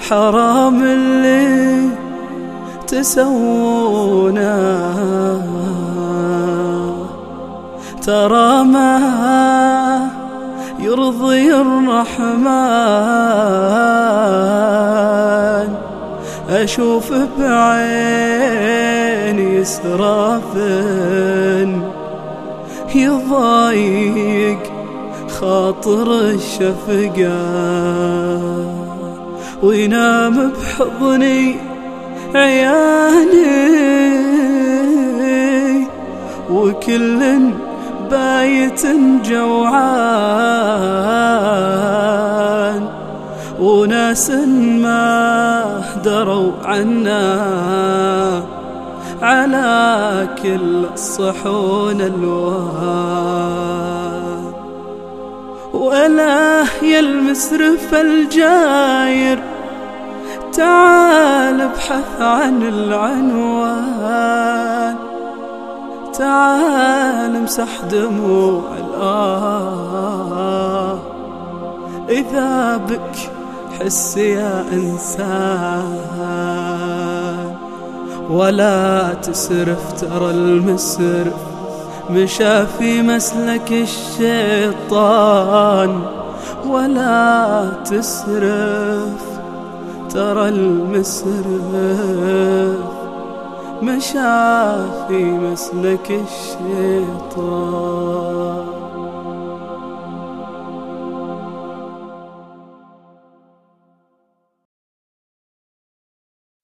حرام اللي تسوونه، ترى ما يرضي الرحمن. أشوف بعيني إسراف يضايق خاطر الشفقة، وينام بحضني عيالي وكل بايت جوعان، وناس ما دروا عنا على كل الصحون الوان. ولا يا المسرف الجاير تعال ابحث عن العنوان، تعال امسح دموع إذا بك حس يا إنسان. ولا تسرف ترى المسرف مشى في مسلك الشيطان. ولا تسرف ترى المسرف مشى في مسلك الشيطان.